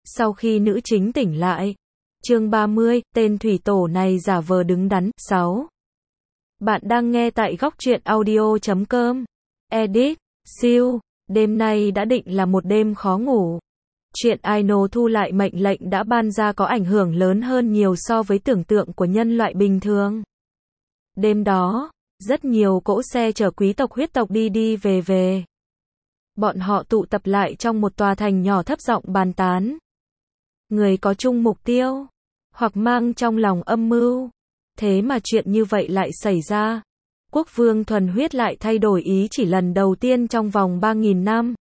Sau khi nữ chính tỉnh lại. Chương 30, tên thủy tổ này giả vờ đứng đắn. 6. Bạn đang nghe tại góc truyện audio.com. Edit, siêu, đêm nay đã định là một đêm khó ngủ. Chuyện Aino thu lại mệnh lệnh đã ban ra có ảnh hưởng lớn hơn nhiều so với tưởng tượng của nhân loại bình thường. Đêm đó, rất nhiều cỗ xe chở quý tộc huyết tộc đi đi về về. Bọn họ tụ tập lại trong một tòa thành nhỏ thấp giọng bàn tán. Người có chung mục tiêu, hoặc mang trong lòng âm mưu. Thế mà chuyện như vậy lại xảy ra. Quốc vương thuần huyết lại thay đổi ý chỉ lần đầu tiên trong vòng 3.000 năm.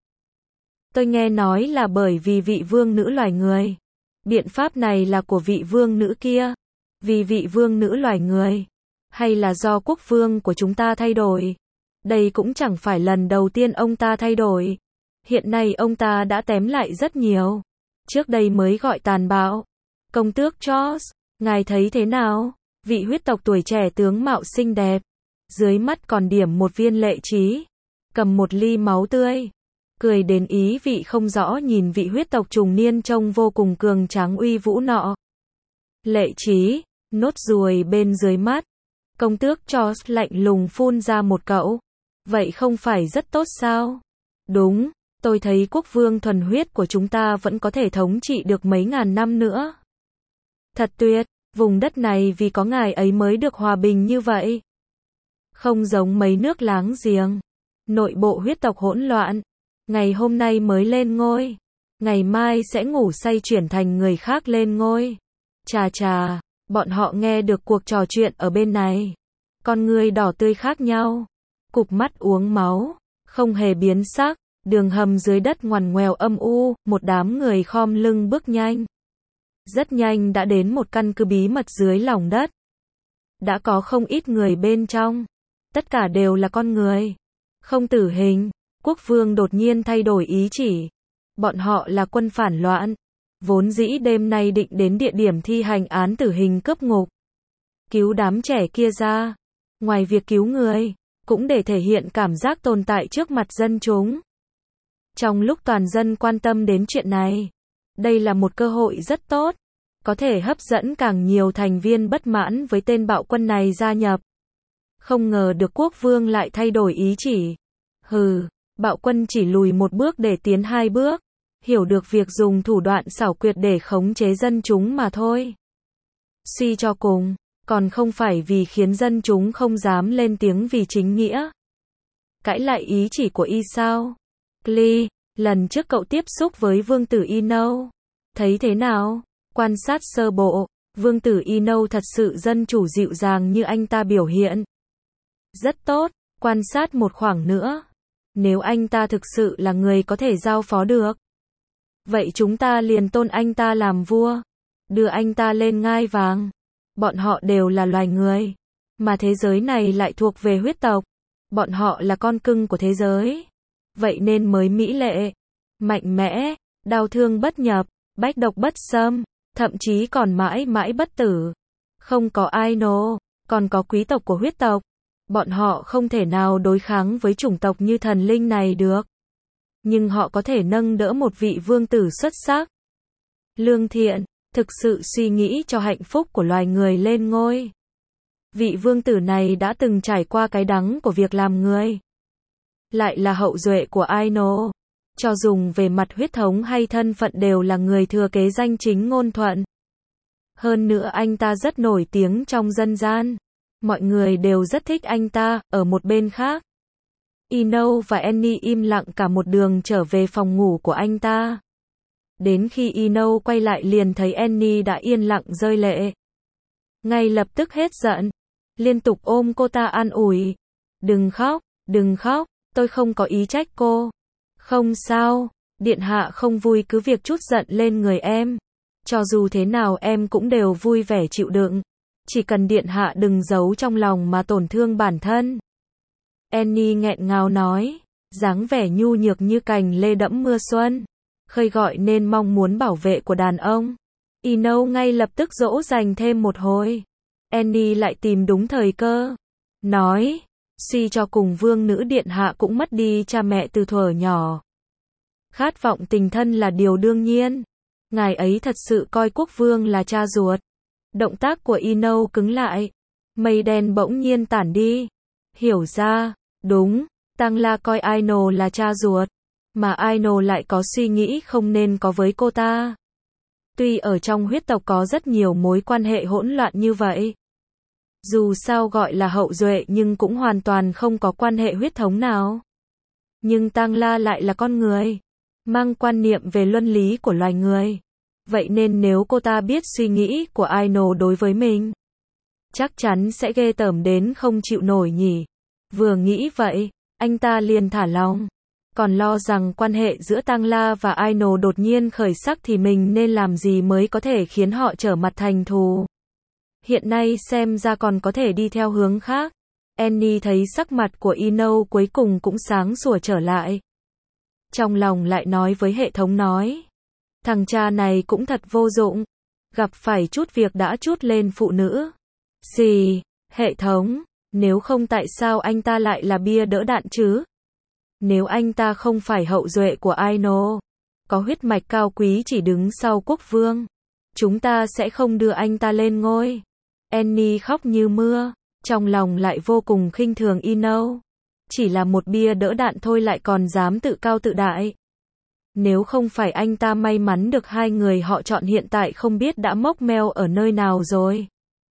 Tôi nghe nói là bởi vì vị vương nữ loài người. Biện pháp này là của vị vương nữ kia. Vì vị vương nữ loài người. Hay là do quốc vương của chúng ta thay đổi. Đây cũng chẳng phải lần đầu tiên ông ta thay đổi. Hiện nay ông ta đã tém lại rất nhiều. Trước đây mới gọi tàn bạo. Công tước Charles, ngài thấy thế nào? Vị huyết tộc tuổi trẻ tướng mạo xinh đẹp. Dưới mắt còn điểm một viên lệ trí. Cầm một ly máu tươi. Cười đến ý vị không rõ nhìn vị huyết tộc trùng niên trông vô cùng cường tráng uy vũ nọ. Lệ trí, nốt ruồi bên dưới mắt. Công tước Charles lạnh lùng phun ra một cậu. Vậy không phải rất tốt sao? Đúng, tôi thấy quốc vương thuần huyết của chúng ta vẫn có thể thống trị được mấy ngàn năm nữa. Thật tuyệt, vùng đất này vì có ngài ấy mới được hòa bình như vậy. Không giống mấy nước láng giềng. Nội bộ huyết tộc hỗn loạn. Ngày hôm nay mới lên ngôi. Ngày mai sẽ ngủ say chuyển thành người khác lên ngôi. Chà chà, bọn họ nghe được cuộc trò chuyện ở bên này. Con người đỏ tươi khác nhau. Cụp mắt uống máu. Không hề biến sắc. Đường hầm dưới đất ngoằn ngoèo âm u. Một đám người khom lưng bước nhanh. Rất nhanh đã đến một căn cứ bí mật dưới lòng đất. Đã có không ít người bên trong. Tất cả đều là con người. Không tử hình. Quốc vương đột nhiên thay đổi ý chỉ. Bọn họ là quân phản loạn. Vốn dĩ đêm nay định đến địa điểm thi hành án tử hình cướp ngục. Cứu đám trẻ kia ra. Ngoài việc cứu người, cũng để thể hiện cảm giác tồn tại trước mặt dân chúng. Trong lúc toàn dân quan tâm đến chuyện này, đây là một cơ hội rất tốt. Có thể hấp dẫn càng nhiều thành viên bất mãn với tên bạo quân này gia nhập. Không ngờ được quốc vương lại thay đổi ý chỉ. Hừ, bạo quân chỉ lùi một bước để tiến hai bước. Hiểu được việc dùng thủ đoạn xảo quyệt để khống chế dân chúng mà thôi. Suy cho cùng, còn không phải vì khiến dân chúng không dám lên tiếng vì chính nghĩa. Cãi lại ý chỉ của y sao? Glee, lần trước cậu tiếp xúc với vương tử Ino. Thấy thế nào? Quan sát sơ bộ, vương tử Ino thật sự dân chủ dịu dàng như anh ta biểu hiện. Rất tốt, quan sát một khoảng nữa. Nếu anh ta thực sự là người có thể giao phó được. Vậy chúng ta liền tôn anh ta làm vua. Đưa anh ta lên ngai vàng. Bọn họ đều là loài người. Mà thế giới này lại thuộc về huyết tộc. Bọn họ là con cưng của thế giới. Vậy nên mới mỹ lệ, mạnh mẽ, đau thương bất nhập, bách độc bất xâm, thậm chí còn mãi mãi bất tử. Không có Aino, còn có quý tộc của huyết tộc. Bọn họ không thể nào đối kháng với chủng tộc như thần linh này được. Nhưng họ có thể nâng đỡ một vị vương tử xuất sắc. Lương thiện, thực sự suy nghĩ cho hạnh phúc của loài người lên ngôi. Vị vương tử này đã từng trải qua cái đắng của việc làm người. Lại là hậu duệ của Aino. Cho dùng về mặt huyết thống hay thân phận đều là người thừa kế danh chính ngôn thuận. Hơn nữa anh ta rất nổi tiếng trong dân gian. Mọi người đều rất thích anh ta. Ở một bên khác, Ino và Annie im lặng cả một đường trở về phòng ngủ của anh ta. Đến khi Ino quay lại liền thấy Annie đã yên lặng rơi lệ. Ngay lập tức hết giận. Liên tục ôm cô ta an ủi. Đừng khóc, đừng khóc, tôi không có ý trách cô. Không sao, điện hạ không vui cứ việc trút giận lên người em. Cho dù thế nào em cũng đều vui vẻ chịu đựng. Chỉ cần điện hạ đừng giấu trong lòng mà tổn thương bản thân. Annie nghẹn ngào nói, dáng vẻ nhu nhược như cành lê đẫm mưa xuân, khơi gọi nên mong muốn bảo vệ của đàn ông. Ino ngay lập tức dỗ dành thêm một hồi. Annie lại tìm đúng thời cơ, nói, suy cho cùng vương nữ điện hạ cũng mất đi cha mẹ từ thuở nhỏ. Khát vọng tình thân là điều đương nhiên. Ngài ấy thật sự coi quốc vương là cha ruột. Động tác của Ino cứng lại. Mây đen bỗng nhiên tản đi. Hiểu ra, đúng, Tăng La coi Ino là cha ruột, mà Ino lại có suy nghĩ không nên có với cô ta. Tuy ở trong huyết tộc có rất nhiều mối quan hệ hỗn loạn như vậy. Dù sao gọi là hậu duệ nhưng cũng hoàn toàn không có quan hệ huyết thống nào. Nhưng Tăng La lại là con người, mang quan niệm về luân lý của loài người. Vậy nên nếu cô ta biết suy nghĩ của Ino đối với mình, chắc chắn sẽ ghê tởm đến không chịu nổi nhỉ. Vừa nghĩ vậy, anh ta liền thả lòng. Còn lo rằng quan hệ giữa Tăng La và Ino đột nhiên khởi sắc thì mình nên làm gì mới có thể khiến họ trở mặt thành thù. Hiện nay xem ra còn có thể đi theo hướng khác. Annie thấy sắc mặt của Ino cuối cùng cũng sáng sủa trở lại. Trong lòng lại nói với hệ thống nói. Thằng cha này cũng thật vô dụng. Gặp phải chút việc đã trút lên phụ nữ. Gì? Hệ thống, nếu không tại sao anh ta lại là bia đỡ đạn chứ? Nếu anh ta không phải hậu duệ của Ino, có huyết mạch cao quý chỉ đứng sau quốc vương, chúng ta sẽ không đưa anh ta lên ngôi. Annie khóc như mưa, trong lòng lại vô cùng khinh thường Ino. Chỉ là một bia đỡ đạn thôi lại còn dám tự cao tự đại. Nếu không phải anh ta may mắn được hai người họ chọn hiện tại không biết đã mốc meo ở nơi nào rồi.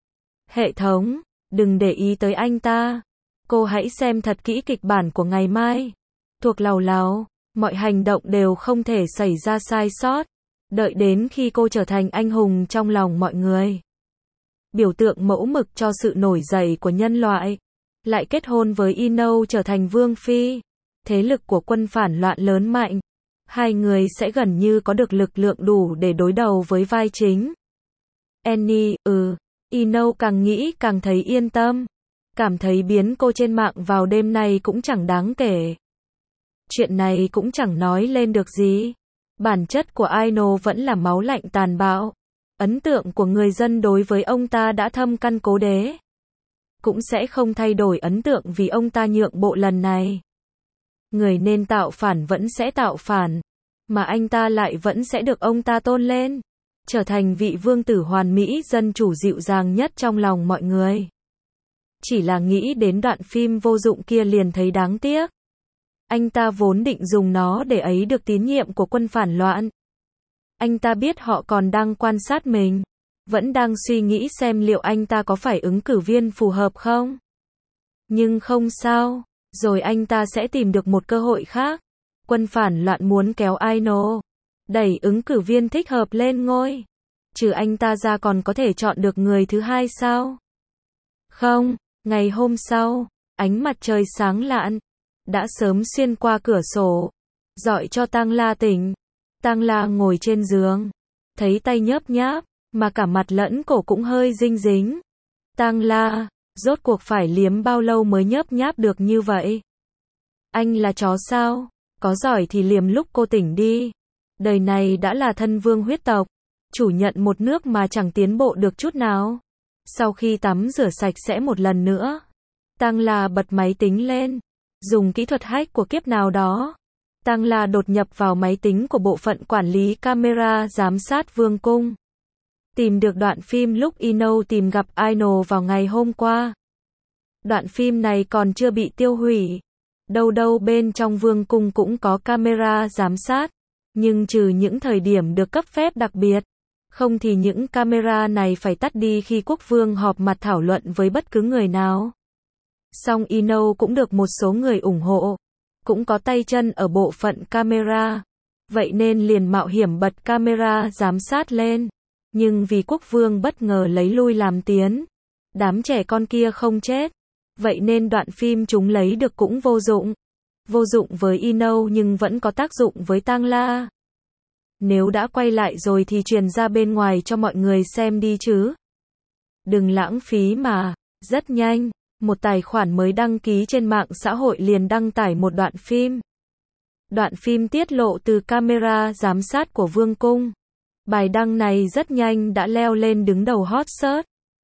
Hệ thống, đừng để ý tới anh ta. Cô hãy xem thật kỹ kịch bản của ngày mai. Thuộc lầu láo, mọi hành động đều không thể xảy ra sai sót. Đợi đến khi cô trở thành anh hùng trong lòng mọi người. Biểu tượng mẫu mực cho sự nổi dậy của nhân loại. Lại kết hôn với Ino trở thành vương phi. Thế lực của quân phản loạn lớn mạnh. Hai người sẽ gần như có được lực lượng đủ để đối đầu với vai chính. Annie, Ino càng nghĩ càng thấy yên tâm. Cảm thấy biến cô trên mạng vào đêm nay cũng chẳng đáng kể. Chuyện này cũng chẳng nói lên được gì. Bản chất của Ino vẫn là máu lạnh tàn bạo. Ấn tượng của người dân đối với ông ta đã thâm căn cố đế. Cũng sẽ không thay đổi ấn tượng vì ông ta nhượng bộ lần này. Người nên tạo phản vẫn sẽ tạo phản. Mà anh ta lại vẫn sẽ được ông ta tôn lên. Trở thành vị vương tử hoàn mỹ dân chủ dịu dàng nhất trong lòng mọi người. Chỉ là nghĩ đến đoạn phim vô dụng kia liền thấy đáng tiếc. Anh ta vốn định dùng nó để ấy được tín nhiệm của quân phản loạn. Anh ta biết họ còn đang quan sát mình. Vẫn đang suy nghĩ xem liệu anh ta có phải ứng cử viên phù hợp không. Nhưng không sao. Rồi anh ta sẽ tìm được một cơ hội khác. Quân phản loạn muốn kéo Ino. Đẩy ứng cử viên thích hợp lên ngôi. Trừ anh ta ra còn có thể chọn được người thứ hai sao? Không, ngày hôm sau, ánh mặt trời sáng lạn. Đã sớm xuyên qua cửa sổ. Dọi cho Tăng La tỉnh. Tăng La ngồi trên giường. Thấy tay nhớp nháp, mà cả mặt lẫn cổ cũng hơi dinh dính. Tăng La, rốt cuộc phải liếm bao lâu mới nhớp nháp được như vậy? Anh là chó sao? Có giỏi thì liếm lúc cô tỉnh đi. Đời này đã là thân vương huyết tộc. Chủ nhận một nước mà chẳng tiến bộ được chút nào. Sau khi tắm rửa sạch sẽ một lần nữa. Tăng La bật máy tính lên. Dùng kỹ thuật hack của kiếp nào đó. Tăng La đột nhập vào máy tính của bộ phận quản lý camera giám sát vương cung. Tìm được đoạn phim lúc Ino tìm gặp Ino vào ngày hôm qua. Đoạn phim này còn chưa bị tiêu hủy. Đâu đâu bên trong vương cung cũng có camera giám sát. Nhưng trừ những thời điểm được cấp phép đặc biệt. Không thì những camera này phải tắt đi khi quốc vương họp mặt thảo luận với bất cứ người nào. Song Ino cũng được một số người ủng hộ. Cũng có tay chân ở bộ phận camera. Vậy nên liền mạo hiểm bật camera giám sát lên. Nhưng vì quốc vương bất ngờ lấy lui làm tiến. Đám trẻ con kia không chết. Vậy nên đoạn phim chúng lấy được cũng vô dụng. Vô dụng với Ino nhưng vẫn có tác dụng với Tăng La. Nếu đã quay lại rồi thì truyền ra bên ngoài cho mọi người xem đi chứ. Đừng lãng phí mà. Rất nhanh, một tài khoản mới đăng ký trên mạng xã hội liền đăng tải một đoạn phim. Đoạn phim tiết lộ từ camera giám sát của vương cung. Bài đăng này rất nhanh đã leo lên đứng đầu hot search.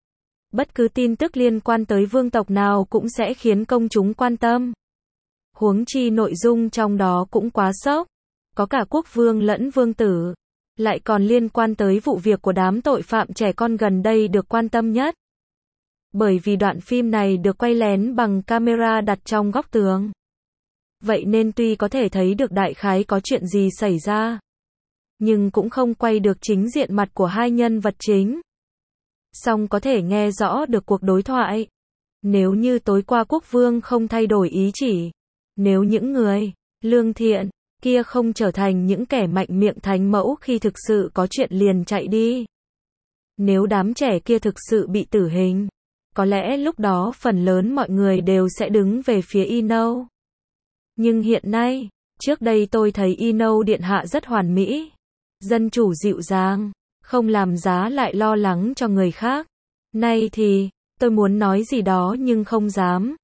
Bất cứ tin tức liên quan tới vương tộc nào cũng sẽ khiến công chúng quan tâm. Huống chi nội dung trong đó cũng quá sốc. Có cả quốc vương lẫn vương tử. lại còn liên quan tới vụ việc của đám tội phạm trẻ con gần đây được quan tâm nhất. Bởi vì đoạn phim này được quay lén bằng camera đặt trong góc tường. Vậy nên tuy có thể thấy được đại khái có chuyện gì xảy ra, nhưng cũng không quay được chính diện mặt của hai nhân vật chính. Song có thể nghe rõ được cuộc đối thoại. Nếu như tối qua quốc vương không thay đổi ý chỉ, nếu những người lương thiện kia không trở thành những kẻ mạnh miệng thánh mẫu khi thực sự có chuyện liền chạy đi. Nếu đám trẻ kia thực sự bị tử hình, có lẽ lúc đó phần lớn mọi người đều sẽ đứng về phía Ino. Nhưng hiện nay, trước đây tôi thấy Ino điện hạ rất hoàn mỹ, dân chủ dịu dàng, không làm giá lại lo lắng cho người khác. Nay thì, tôi muốn nói gì đó nhưng không dám.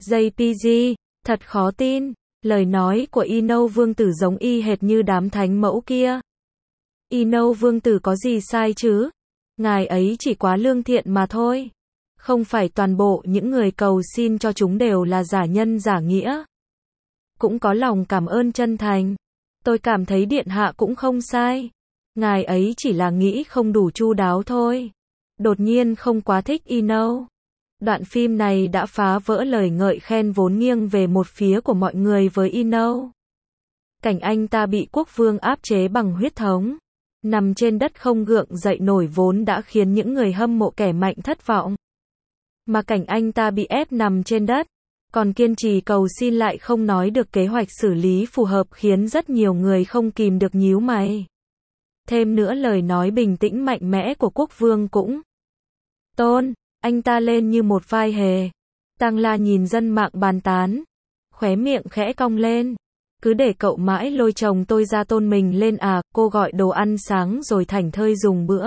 JPG, thật khó tin, lời nói của Ino vương tử giống y hệt như đám thánh mẫu kia. Ino vương tử có gì sai chứ? Ngài ấy chỉ quá lương thiện mà thôi. Không phải toàn bộ những người cầu xin cho chúng đều là giả nhân giả nghĩa. Cũng có lòng cảm ơn chân thành. Tôi cảm thấy điện hạ cũng không sai. Ngài ấy chỉ là nghĩ không đủ chu đáo thôi. Đột nhiên không quá thích Ino. Đoạn phim này đã phá vỡ lời ngợi khen vốn nghiêng về một phía của mọi người với Ino. Cảnh anh ta bị quốc vương áp chế bằng huyết thống, nằm trên đất không gượng dậy nổi vốn đã khiến những người hâm mộ kẻ mạnh thất vọng. Mà cảnh anh ta bị ép nằm trên đất, còn kiên trì cầu xin lại không nói được kế hoạch xử lý phù hợp khiến rất nhiều người không kìm được nhíu mày. Thêm nữa lời nói bình tĩnh mạnh mẽ của quốc vương cũng tôn anh ta lên như một vai hề. Tang La nhìn dân mạng bàn tán, khóe miệng khẽ cong lên. Cứ để cậu mãi lôi chồng tôi ra tôn mình lên à, cô gọi đồ ăn sáng rồi thảnh thơi dùng bữa.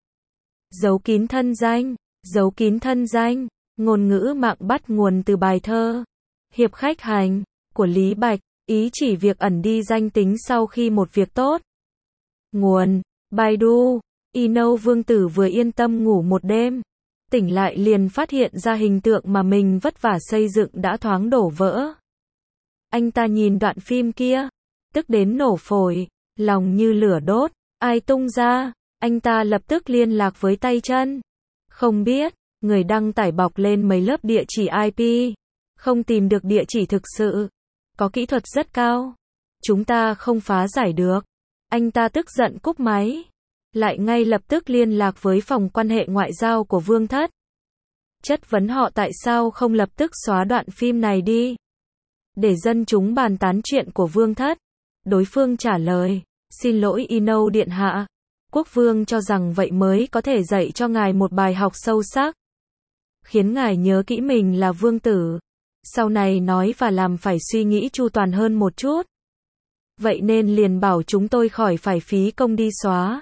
Giấu kín thân danh, giấu kín thân danh, ngôn ngữ mạng bắt nguồn từ bài thơ Hiệp khách hành của Lý Bạch, ý chỉ việc ẩn đi danh tính sau khi một việc tốt. Nguồn Baidu. Ino vương tử vừa yên tâm ngủ một đêm, tỉnh lại liền phát hiện ra hình tượng mà mình vất vả xây dựng đã thoáng đổ vỡ. Anh ta nhìn đoạn phim kia, tức đến nổ phổi, lòng như lửa đốt, ai tung ra, anh ta lập tức liên lạc với tay chân. Không biết, người đăng tải bọc lên mấy lớp địa chỉ IP, không tìm được địa chỉ thực sự, có kỹ thuật rất cao, chúng ta không phá giải được. Anh ta tức giận cúp máy, lại ngay lập tức liên lạc với phòng quan hệ ngoại giao của Vương thất. Chất vấn họ tại sao không lập tức xóa đoạn phim này đi, để dân chúng bàn tán chuyện của Vương thất. Đối phương trả lời, xin lỗi Ino điện hạ, quốc vương cho rằng vậy mới có thể dạy cho ngài một bài học sâu sắc, khiến ngài nhớ kỹ mình là vương tử, sau này nói và làm phải suy nghĩ chu toàn hơn một chút. Vậy nên liền bảo chúng tôi khỏi phải phí công đi xóa.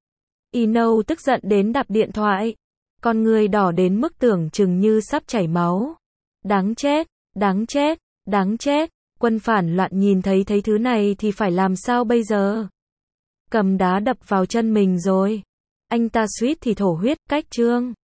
Ino tức giận đến đập điện thoại, con người đỏ đến mức tưởng chừng như sắp chảy máu. Đáng chết, đáng chết, đáng chết, quân phản loạn nhìn thấy thứ này thì phải làm sao bây giờ? Cầm đá đập vào chân mình rồi. Anh ta suýt thì thổ huyết, cách chương.